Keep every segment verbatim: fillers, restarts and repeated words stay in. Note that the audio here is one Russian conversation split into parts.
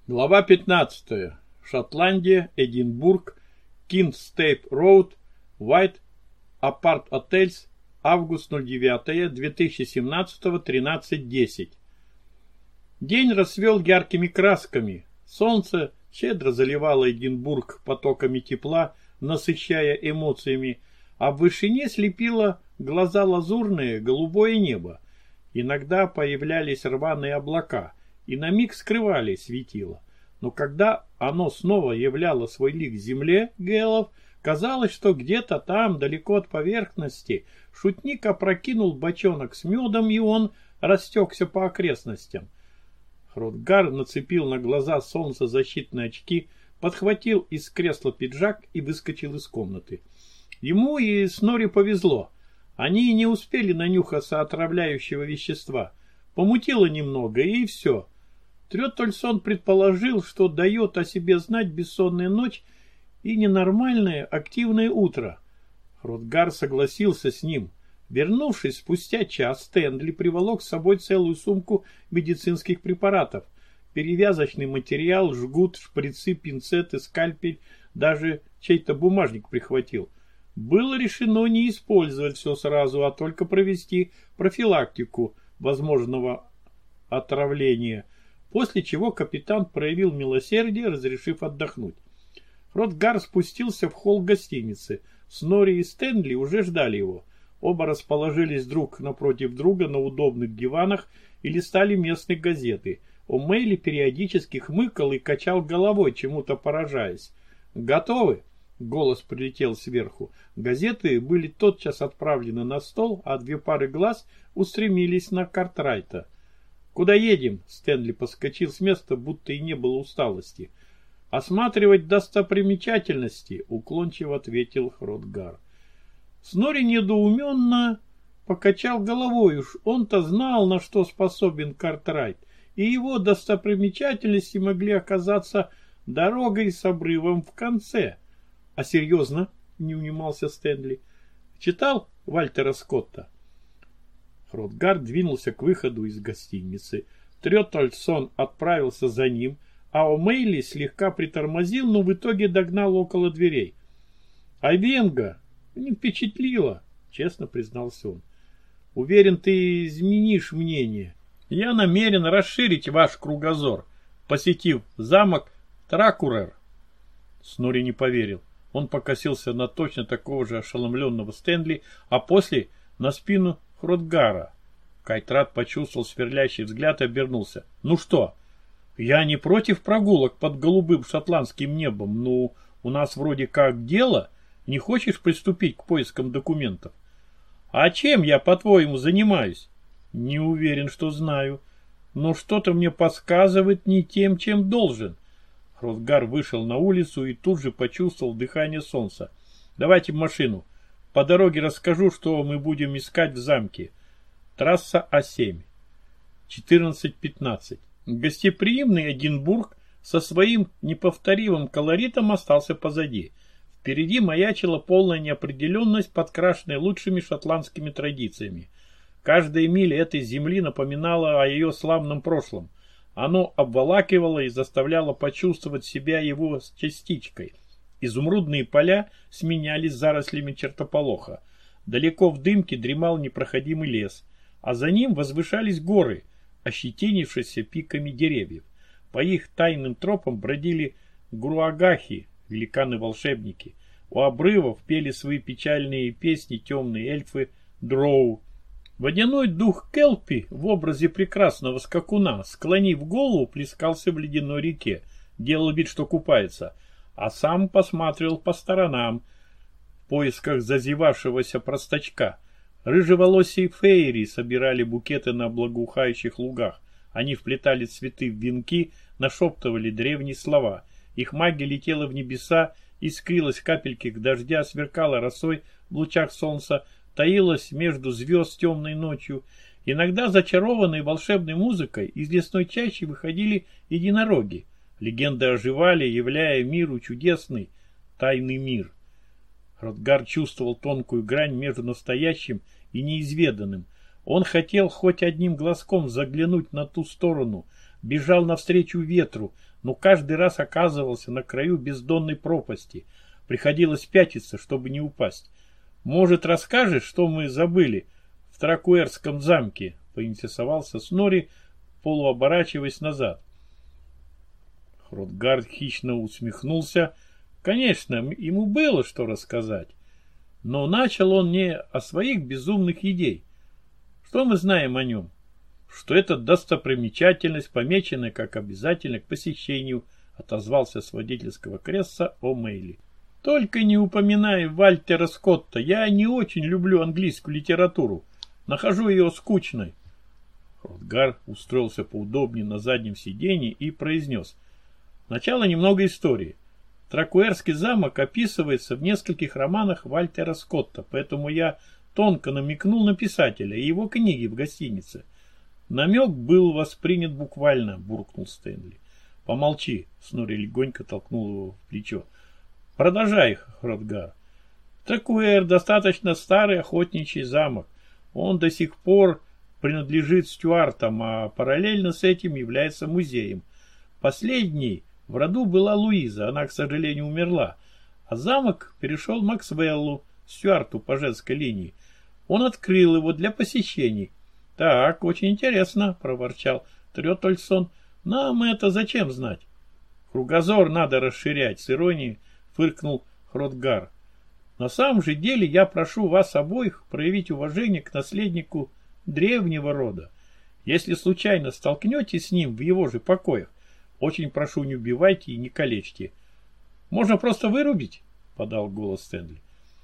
Глава пятнадцатая. Шотландия, Эдинбург, Кингстейп-Роуд, White Apart Hotels, август девятое две тысячи семнадцатого, тринадцать десять. День расцвел яркими красками. Солнце щедро заливало Эдинбург потоками тепла, насыщая эмоциями, а в вышине слепило глаза лазурное голубое небо. Иногда появлялись рваные облака и на миг скрывали светило. Но когда оно снова являло свой лик земле Гэллов, казалось, что где-то там, далеко от поверхности, шутник опрокинул бочонок с медом, и он растекся по окрестностям. Хротгар нацепил на глаза солнцезащитные очки, подхватил из кресла пиджак и выскочил из комнаты. Ему и Снорри повезло. Они не успели нанюхаться отравляющего вещества. Помутило немного, и все. Трёттельсон предположил, что дает о себе знать бессонная ночь и ненормальное активное утро. Хротгар согласился с ним. Вернувшись спустя час, Стэнли приволок с собой целую сумку медицинских препаратов. Перевязочный материал, жгут, шприцы, пинцеты, скальпель, даже чей-то бумажник прихватил. Было решено не использовать все сразу, а только провести профилактику возможного отравления, после чего капитан проявил милосердие, разрешив отдохнуть. Хротгар спустился в холл гостиницы. Снорри и Стэнли уже ждали его. Оба расположились друг напротив друга на удобных диванах и листали местные газеты. О'Мейли периодически хмыкал и качал головой, чему-то поражаясь. «Готовы?» — голос прилетел сверху. Газеты были тотчас отправлены на стол, а две пары глаз устремились на Картрайта. «Куда едем?» — Стэнли поскочил с места, будто и не было усталости. «Осматривать достопримечательности», — уклончиво ответил Хротгар. Снорри недоуменно покачал головой. Уж он-то знал, на что способен Картрайт, и его достопримечательности могли оказаться дорогой с обрывом в конце. «А серьезно?» — не унимался Стэнли. «Читал Вальтера Скотта?» Хротгар двинулся к выходу из гостиницы. Трёттельсон отправился за ним, а О'Мейли слегка притормозил, но в итоге догнал около дверей. «Айвенго не впечатлило», — честно признался он. «Уверен, ты изменишь мнение. Я намерен расширить ваш кругозор, посетив замок Тракурер». Снорри не поверил. Он покосился на точно такого же ошеломленного Стэнли, а после на спину Хротгара. Картрайт почувствовал сверлящий взгляд и обернулся. «Ну что? Я не против прогулок под голубым шотландским небом. Ну, у нас вроде как дело. Не хочешь приступить к поискам документов?» «А чем я, по-твоему, занимаюсь?» «Не уверен, что знаю. Но что-то мне подсказывает не тем, чем должен». Хротгар вышел на улицу и тут же почувствовал дыхание солнца. «Давайте в машину. По дороге расскажу, что мы будем искать в замке. Трасса А семь. четырнадцать пятнадцать. Гостеприимный Эдинбург со своим неповторимым колоритом остался позади. Впереди маячила полная неопределенность, подкрашенная лучшими шотландскими традициями. Каждая миля этой земли напоминала о ее славном прошлом. Оно обволакивало и заставляло почувствовать себя его частичкой. Изумрудные поля сменялись зарослями чертополоха. Далеко в дымке дремал непроходимый лес, а за ним возвышались горы, ощетинившиеся пиками деревьев. По их тайным тропам бродили груагахи, великаны-волшебники. У обрывов пели свои печальные песни темные эльфы дроу. Водяной дух Келпи в образе прекрасного скакуна, склонив голову, плескался в ледяной реке, делал вид, что купается, а сам посматривал по сторонам в поисках зазевавшегося простачка. Рыжеволосые фейри собирали букеты на благоухающих лугах. Они вплетали цветы в венки, нашептывали древние слова. Их магия летела в небеса, искрилась капельки дождя, сверкала росой в лучах солнца, таилась между звезд темной ночью. Иногда, зачарованные волшебной музыкой, из лесной чащи выходили единороги. Легенды оживали, являя миру чудесный тайный мир. Хротгар чувствовал тонкую грань между настоящим и неизведанным. Он хотел хоть одним глазком заглянуть на ту сторону, бежал навстречу ветру, но каждый раз оказывался на краю бездонной пропасти. Приходилось пятиться, чтобы не упасть. Может, расскажешь, что мы забыли в Тракуэрском замке? Поинтересовался Снори, полуоборачиваясь назад. Хротгард хищно усмехнулся. Конечно, ему было что рассказать. Но начал он не о своих безумных идей. Что мы знаем о нем? Что это достопримечательность, помеченная как обязательно к посещению, отозвался с водительского кресла О'Мейли. Только не упоминай Вальтера Скотта. Я не очень люблю английскую литературу. Нахожу ее скучной. Хротгар устроился поудобнее на заднем сиденье и произнес. Сначала немного истории. Тракуэрский замок описывается в нескольких романах Вальтера Скотта, поэтому я тонко намекнул на писателя и его книги в гостинице. Намек был воспринят буквально, буркнул Стэнли. Помолчи, Снори легонько толкнул его в плечо. Продолжай, Хротгар. Тракуэр достаточно старый охотничий замок. Он до сих пор принадлежит стюартам, а параллельно с этим является музеем. Последний в роду была Луиза, она, к сожалению, умерла, а замок перешел Максвеллу, стюарту по женской линии. Он открыл его для посещений. Так, очень интересно, проворчал Трётольсон. Нам это зачем знать? Кругозор надо расширять, с иронией фыркнул Хротгар. На самом же деле я прошу вас обоих проявить уважение к наследнику древнего рода. Если случайно столкнетесь с ним в его же покоях, очень прошу, не убивайте и не калечьте. Можно просто вырубить, подал голос Стэнли.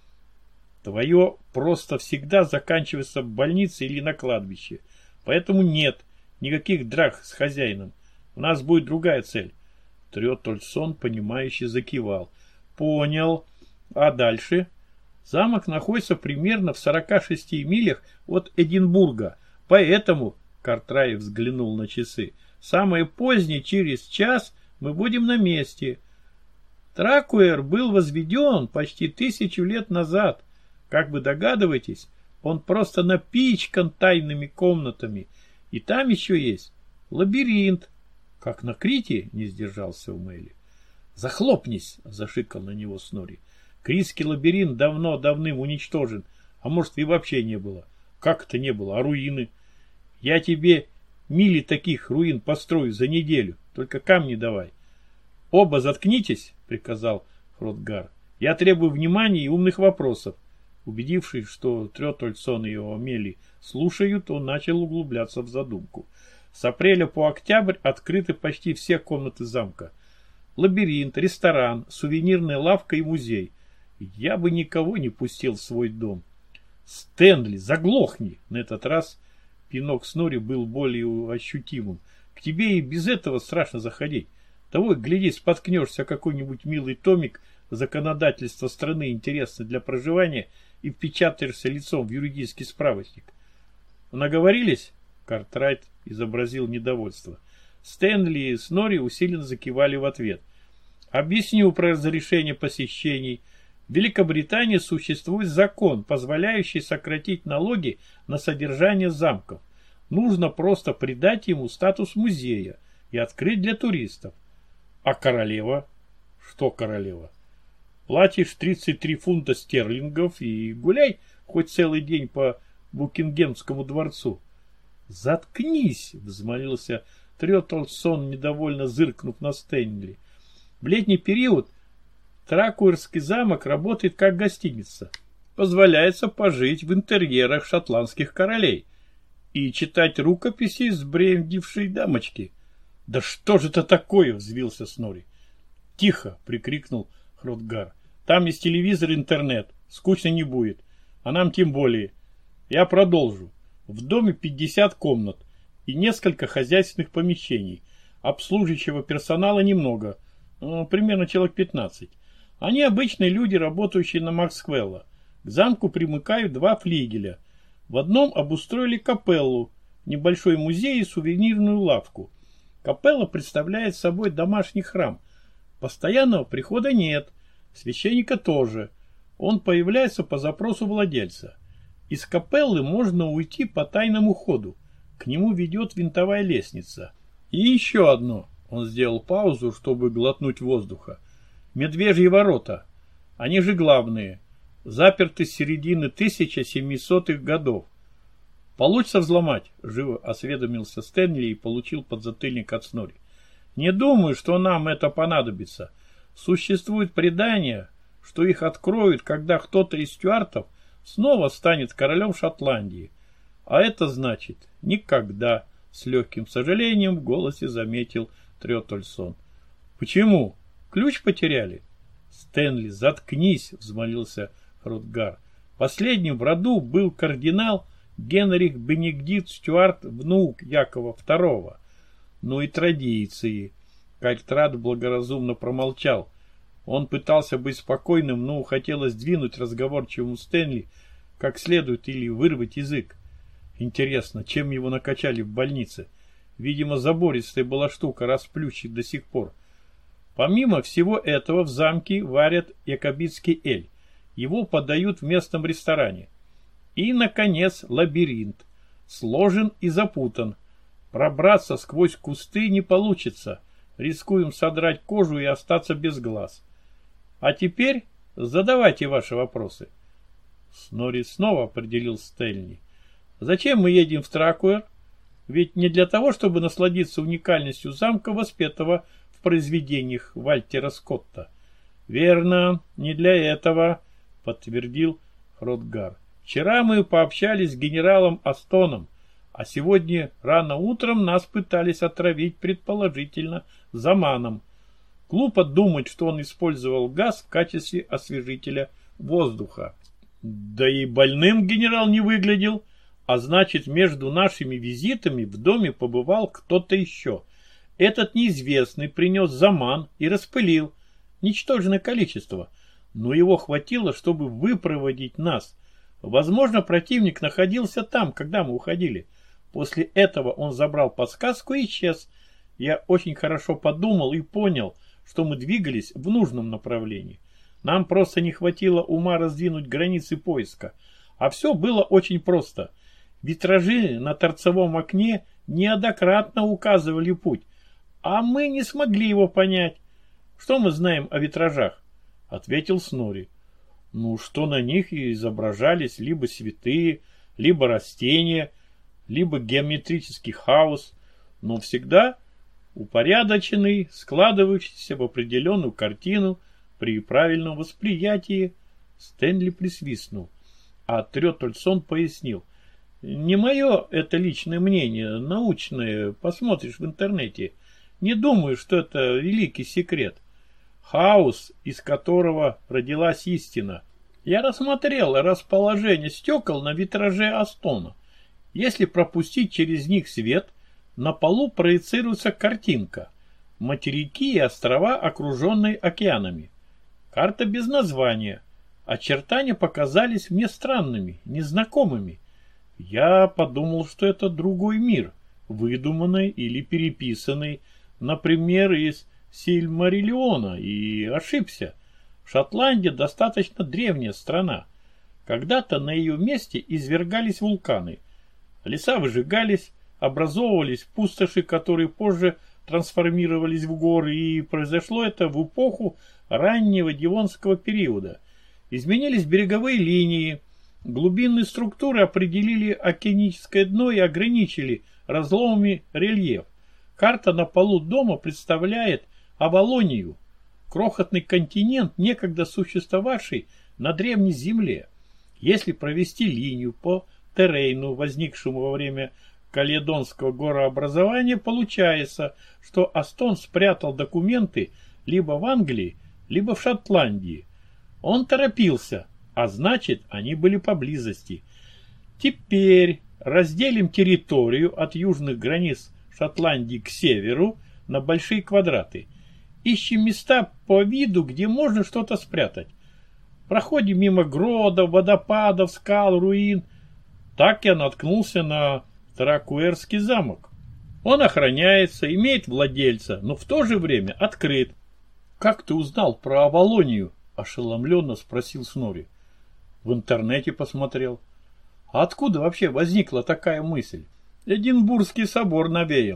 Твое просто всегда заканчивается в больнице или на кладбище. Поэтому нет никаких драк с хозяином. У нас будет другая цель. Трётольсон, понимающе закивал. Понял. А дальше? Замок находится примерно в сорока шести милях от Эдинбурга. Поэтому, Картраев взглянул на часы, самое позднее, через час, мы будем на месте. Тракуэр был возведен почти тысячу лет назад. Как вы догадываетесь, он просто напичкан тайными комнатами. И там еще есть лабиринт. Как на Крите, не сдержался О'Мейли. Захлопнись, зашикал на него Снори. Критский лабиринт давно-давным уничтожен, а может и вообще не было. Как это не было? А руины? Я тебе мили таких руин построю за неделю, только камни давай. Оба заткнитесь, приказал Хротгар. Я требую внимания и умных вопросов. Убедившись, что Трётольсон и О'Мейли слушают, он начал углубляться в задумку. С апреля по октябрь открыты почти все комнаты замка. Лабиринт, ресторан, сувенирная лавка и музей. Я бы никого не пустил в свой дом. Стэнли, заглохни! На этот раз пинок Снори был более ощутимым. К тебе и без этого страшно заходить. Того, гляди, споткнешься какой-нибудь милый томик законодательства страны, интересный для проживания, и впечатаешься лицом в юридический справочник. Наговорились? Картрайт изобразил недовольство. Стэнли и Снори усиленно закивали в ответ. Объясню про разрешение посещений. В Великобритании существует закон, позволяющий сократить налоги на содержание замков. Нужно просто придать ему статус музея и открыть для туристов. А королева? Что королева? Платишь тридцать три фунта стерлингов и гуляй хоть целый день по Букингемскому дворцу. Заткнись, взмолился Трётольсон, недовольно зыркнув на Стэнли. В летний период Тракуэрский замок работает как гостиница. Позволяется пожить в интерьерах шотландских королей и читать рукописи сбрендившей дамочки. Да что же это такое, взвился Снори. Тихо, прикрикнул Хротгар. Там есть телевизор и интернет. Скучно не будет. А нам тем более. Я продолжу. В доме пятьдесят комнат и несколько хозяйственных помещений. Обслуживающего персонала немного. Ну, примерно человек пятнадцать. Они обычные люди, работающие на Максвелла. К замку примыкают два флигеля. В одном обустроили капеллу, небольшой музей и сувенирную лавку. Капелла представляет собой домашний храм. Постоянного прихода нет. Священника тоже. Он появляется по запросу владельца. Из капеллы можно уйти по тайному ходу. К нему ведет винтовая лестница. И еще одно. Он сделал паузу, чтобы глотнуть воздуха. Медвежьи ворота. Они же главные. Заперты с середины тысяча семисотых годов. Получится взломать? Живо осведомился Стэнли и получил подзатыльник от Снори. Не думаю, что нам это понадобится. Существует предание, что их откроют, когда кто-то из стюартов снова станет королем Шотландии. А это значит никогда, с легким сожалением в голосе заметил Трётольсон. Почему? Ключ потеряли? Стэнли, заткнись, взмолился Хротгар. Последним в роду был кардинал Генрих Бенедикт Стюарт, внук Якова второго. Ну и традиции. Кальтрат благоразумно промолчал. Он пытался быть спокойным, но хотелось двинуть разговорчивому Стэнли как следует или вырвать язык. Интересно, чем его накачали в больнице? Видимо, забористая была штука, расплющит до сих пор. Помимо всего этого в замке варят якобитский эль. Его подают в местном ресторане. И, наконец, лабиринт. Сложен и запутан. Пробраться сквозь кусты не получится. Рискуем содрать кожу и остаться без глаз. А теперь задавайте ваши вопросы. Снори снова определил Стэнли. Зачем мы едем в Тракуэр? Ведь не для того, чтобы насладиться уникальностью замка, воспетого в произведениях Вальтера Скотта. Верно, не для этого, подтвердил Хротгар. Вчера мы пообщались с генералом Астоном, а сегодня рано утром нас пытались отравить, предположительно, заманом. Глупо думать, что он использовал газ в качестве освежителя воздуха. Да и больным генерал не выглядел, а значит, между нашими визитами в доме побывал кто-то еще. Этот неизвестный принес заман и распылил ничтожное количество, но его хватило, чтобы выпроводить нас. Возможно, противник находился там, когда мы уходили. После этого он забрал подсказку и исчез. Я очень хорошо подумал и понял, что мы двигались в нужном направлении. Нам просто не хватило ума раздвинуть границы поиска. А все было очень просто. Витражи на торцевом окне неоднократно указывали путь, а мы не смогли его понять. Что мы знаем о витражах? Ответил Снори. Ну, что на них изображались либо святые, либо растения, либо геометрический хаос, но всегда упорядоченный, складывающийся в определенную картину при правильном восприятии. Стэнли присвистнул, а Трётольсон пояснил. Не мое это личное мнение, научное, посмотришь в интернете. Не думаю, что это великий секрет. Хаос, из которого родилась истина. Я рассмотрел расположение стекол на витраже Астона. Если пропустить через них свет, на полу проецируется картинка. Материки и острова, окруженные океанами. Карта без названия. Очертания показались мне странными, незнакомыми. Я подумал, что это другой мир, выдуманный или переписанный, например, из Сильмариллиона, и ошибся. Шотландия достаточно древняя страна. Когда-то на ее месте извергались вулканы. Леса выжигались, образовывались пустоши, которые позже трансформировались в горы, и произошло это в эпоху раннего Девонского периода. Изменились береговые линии, глубинные структуры определили океаническое дно и ограничили разломами рельеф. Карта на полу дома представляет Авалонию, крохотный континент, некогда существовавший на древней земле. Если провести линию по террейну, возникшему во время Каледонского горообразования, получается, что Астон спрятал документы либо в Англии, либо в Шотландии. Он торопился, а значит, они были поблизости. Теперь разделим территорию от южных границ Шотландии к северу на большие квадраты. Ищем места по виду, где можно что-то спрятать. Проходим мимо гродов, водопадов, скал, руин. Так я наткнулся на Тракуэрский замок. Он охраняется, имеет владельца, но в то же время открыт. «Как ты узнал про Авалонию?» – ошеломленно спросил Снори. В интернете посмотрел. А откуда вообще возникла такая мысль? Эдинбургский собор навеял.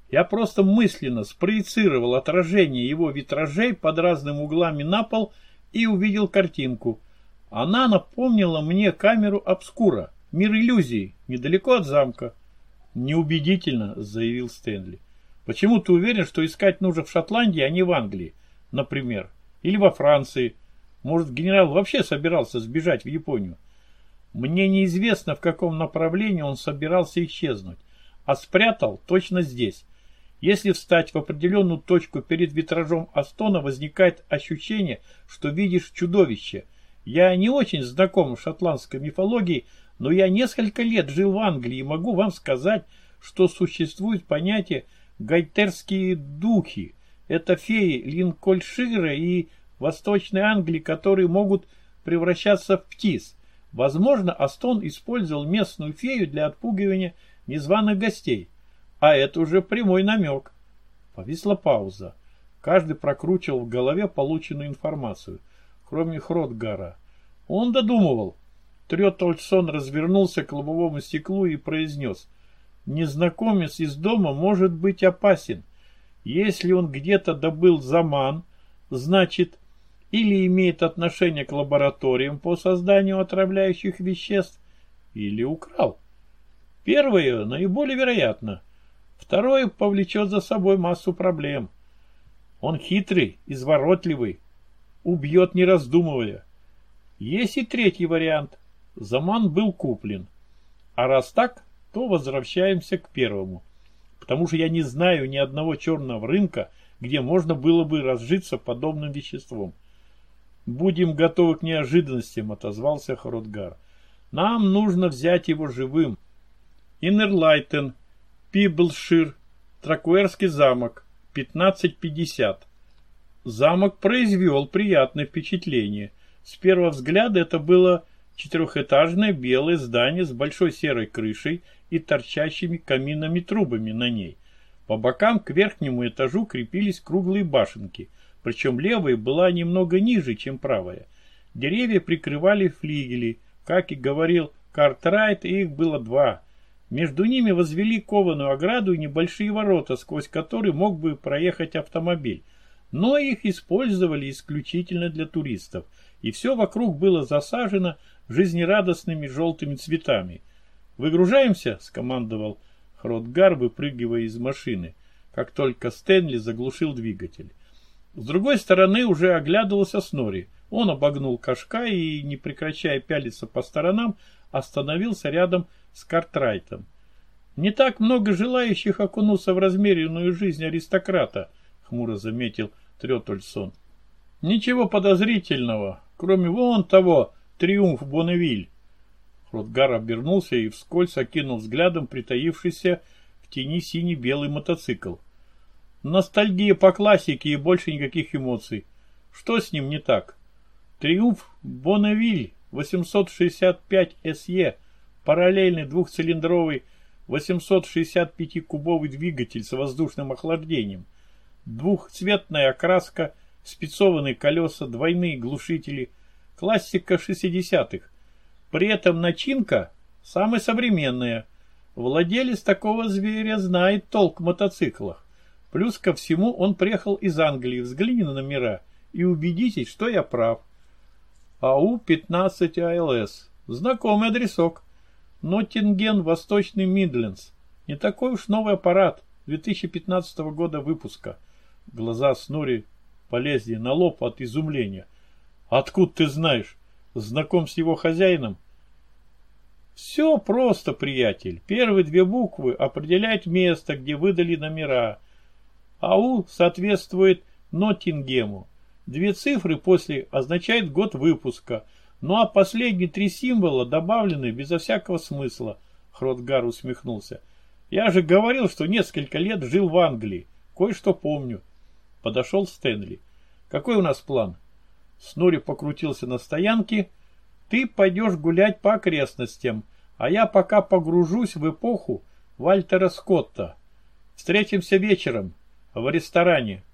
Я просто мысленно спроецировал отражение его витражей под разными углами на пол и увидел картинку. Она напомнила мне камеру обскура, мир иллюзий, недалеко от замка. Неубедительно, заявил Стэнли. Почему ты уверен, что искать нужно в Шотландии, а не в Англии, например? Или во Франции? Может, генерал вообще собирался сбежать в Японию? Мне неизвестно, в каком направлении он собирался исчезнуть, а спрятал точно здесь. Если встать в определенную точку перед витражом Астона, возникает ощущение, что видишь чудовище. Я не очень знаком с шотландской мифологией, но я несколько лет жил в Англии и могу вам сказать, что существует понятие гайтерские духи. Это феи Линкольншира и Восточной Англии, которые могут превращаться в птиц. Возможно, Астон использовал местную фею для отпугивания незваных гостей. А это уже прямой намек. Повисла пауза. Каждый прокручивал в голове полученную информацию, кроме Хродгара. Он додумывал. Трётольсон развернулся к лобовому стеклу и произнес: «Незнакомец из дома может быть опасен. Если он где-то добыл заман, значит, или имеет отношение к лабораториям по созданию отравляющих веществ, или украл. Первое наиболее вероятно. Второе повлечет за собой массу проблем. Он хитрый, изворотливый, убьет не раздумывая. Есть и третий вариант. Заман был куплен. А раз так, то возвращаемся к первому. Потому что я не знаю ни одного черного рынка, где можно было бы разжиться подобным веществом. Будем готовы к неожиданностям, отозвался Хродгар. Нам нужно взять его живым. Иннерлайтен, Пиблшир, Тракуэрский замок, пятнадцать пятьдесят. Замок произвел приятное впечатление. С первого взгляда это было четырехэтажное белое здание с большой серой крышей и торчащими каминными трубами на ней. По бокам к верхнему этажу крепились круглые башенки, причем левая была немного ниже, чем правая. Деревья прикрывали флигели, как и говорил Картрайт, и их было два. Между ними возвели кованую ограду и небольшие ворота, сквозь которые мог бы проехать автомобиль. Но их использовали исключительно для туристов, и все вокруг было засажено жизнерадостными желтыми цветами. «Выгружаемся?» — скомандовал Хродгар, выпрыгивая из машины, как только Стэнли заглушил двигатель. С другой стороны уже оглядывался Снори. Он обогнул Кашка и, не прекращая пялиться по сторонам, остановился рядом с Картрайтом. «Не так много желающих окунуться в размеренную жизнь аристократа», — хмуро заметил Трётольсон. «Ничего подозрительного, кроме вон того, Триумф Бонневиль». Хродгар обернулся и вскользь окинул взглядом притаившийся в тени синий-белый мотоцикл. Ностальгия по классике и больше никаких эмоций. Что с ним не так? Триумф Бонневиль восемьсот шестьдесят пять эс е, параллельный двухцилиндровый восемьсот шестьдесят пятикубовый двигатель с воздушным охлаждением, двухцветная окраска, спецованные колеса, двойные глушители, классика шестидесятых. При этом начинка самая современная. Владелец такого зверя знает толк в мотоциклах. Плюс ко всему он приехал из Англии. Взгляни на номера и убедитесь, что я прав. АУ пятнадцать а эл эс. Знакомый адресок. Ноттинген, Восточный Мидлендс. Не такой уж новый аппарат. две тысячи пятнадцатого года выпуска. Глаза Снори полезли на лоб от изумления. Откуда ты знаешь? Знаком с его хозяином? Все просто, приятель. Первые две буквы определяют место, где выдали номера. АУ соответствует Ноттингему. Две цифры после означают год выпуска. Ну а последние три символа добавлены безо всякого смысла. Хродгар усмехнулся. Я же говорил, что несколько лет жил в Англии. Кое-что помню. Подошел Стэнли. Какой у нас план? Снори покрутился на стоянке. Ты пойдешь гулять по окрестностям, а я пока погружусь в эпоху Вальтера Скотта. Встретимся вечером в ресторане.